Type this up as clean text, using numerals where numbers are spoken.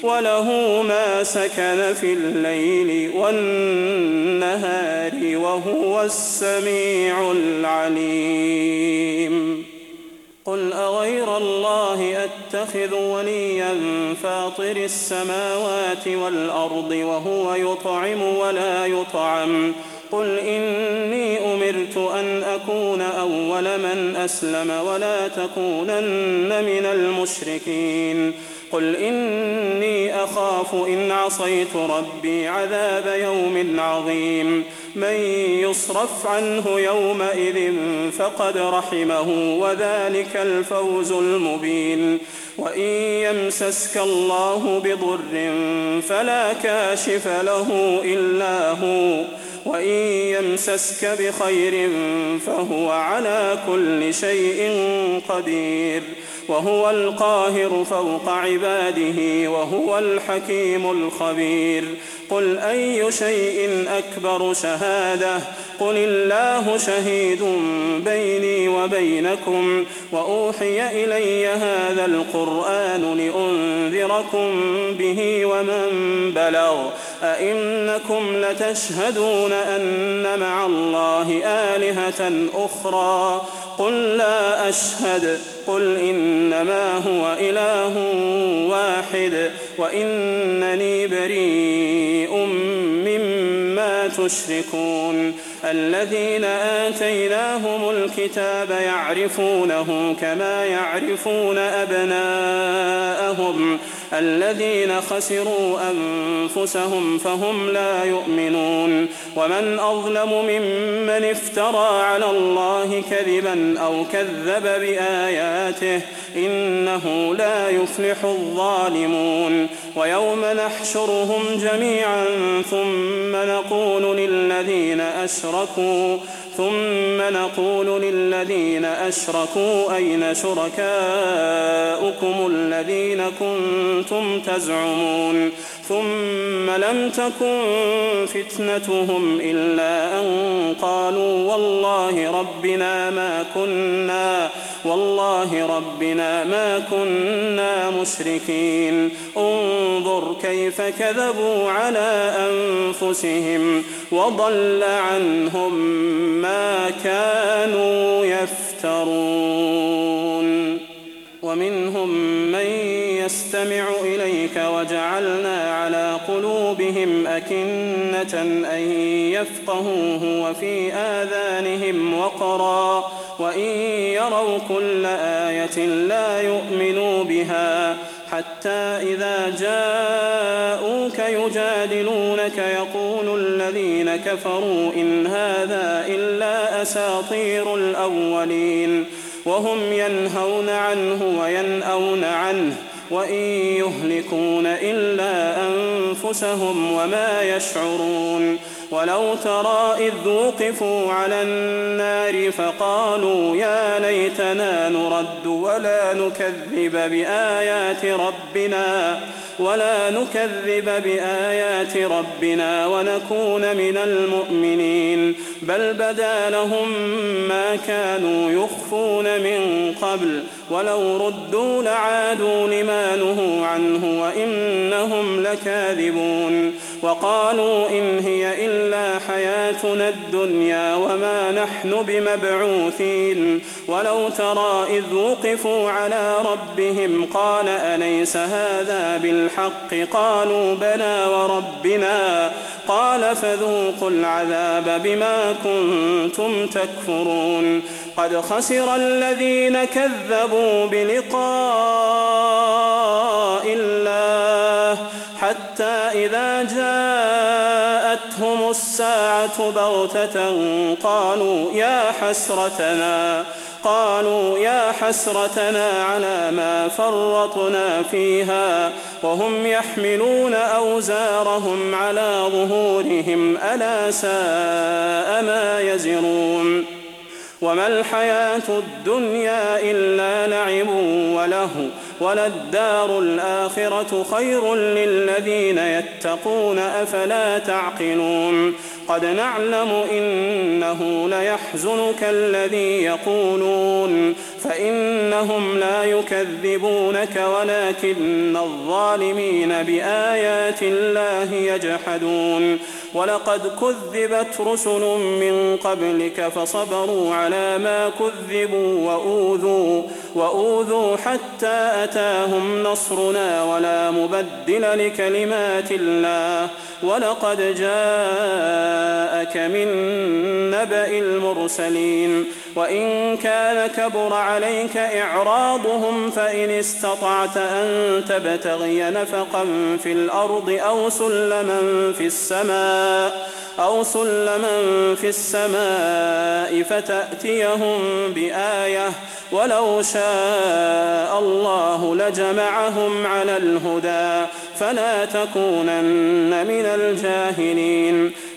وله ما سكن في الليل والنهار وهو السميع العليم. قل أغير الله أتخذ وليا فاطر السماوات والأرض وهو يطعم ولا يطعم؟ قل إني أمرت أن أكون أول من أسلم ولا تكونن من المشركين. قل إني أخاف إن عصيت ربي عذاب يوم عظيم. من يصرف عنه يومئذ فقد رحمه وذلك الفوز المبين. وإن يمسسك الله بضر فلا كاشف له إلا هو، وإن يمسسك بخير فهو على كل شيء قدير، وهو القاهر فوق عباده وهو الحكيم الخبير. قل أي شيء أكبر شهادة؟ قل الله شهيد بيني وبينكم، وأوحي إلي هذا القرآن لأنذركم به ومن بلغ. أئنكم لتشهدون أن مع الله آلهة أخرى؟ قل لا أشهد. قل إنما هو إله واحد وإنني بريء مما تشركون. الذين آتيناهم الكتاب يعرفونه كما يعرفون أبناءهم، الذين خسروا أنفسهم فهم لا يؤمنون. ومن أظلم ممن افترى على الله كذبا أو كذب بآياته، إنه لا يفلح الظالمون. ويوم نحشرهم جميعا ثم نقول للذين أشركوا أين شركاؤكم الذين كنتم تزعمون؟ ثم لم تكن فتنتهم إلا أن قالوا والله ربنا ما كنا مشركين. انظر كيف كذبوا على أنفسهم وضل عنهم ما كانوا يفترون. ومنهم من يستمع إليك وجعلنا على قلوبهم أكنة أن يفقهوه وفي آذانهم وقرا، وإن يروا كل آية لا يؤمنوا بها، حتى إذا جاءوك يجادلونك يقول الذين كفروا إن هذا إلا أساطير الأولين، وهم ينهون عنه وينأون عنه، وإن يهلكون إلا أنفسهم وما يشعرون. ولو ترى إذ وقفوا على النار فقالوا يا ليتنا نرد ولا نكذب بآيات ربنا ونكون من المؤمنين، بل بدا لهم ما كانوا يخفون من قبل، ولو ردوا لعادوا لما نهوا عنه وإنهم لكاذبون. وقالوا إن هي إلا حياتنا الدنيا وما نحن بمبعوثين. ولو ترى إذ وقفوا على ربهم قال أليس هذا بالحق؟ قالوا بلى وربنا. قال فذوقوا العذاب بما كنتم تكفرون. قد خسر الذين كذبوا بلقاء الله حتى إذا جاءتهم الساعة بغتة قالوا يا حسرتنا على ما فرطنا فيها وهم يحملون أوزارهم على ظهورهم ألا ساء ما يزرون. وما الحياة الدنيا إلا لعب وللدار الآخرة خير للذين يتقون أفلا تعقلون قد نعلم إنه ليحزنك الذي يقولون فإنهم لا يكذبونك ولكن الظالمين بآيات الله يجحدون ولقد كذبت رسل من قبلك فصبروا على ما كذبوا وأوذوا حتى أتاهم نصرنا ولا مبدل لكلمات الله ولقد جاءك من نبأ المرسلين وإن كان كبر عليك إعراضهم فإن استطعت أن تبتغي نفقا في الأرض أو سلما في السماء فتأتيهم بآية ولو شاء الله لجمعهم على الهدى فلا تكونن من الجاهلين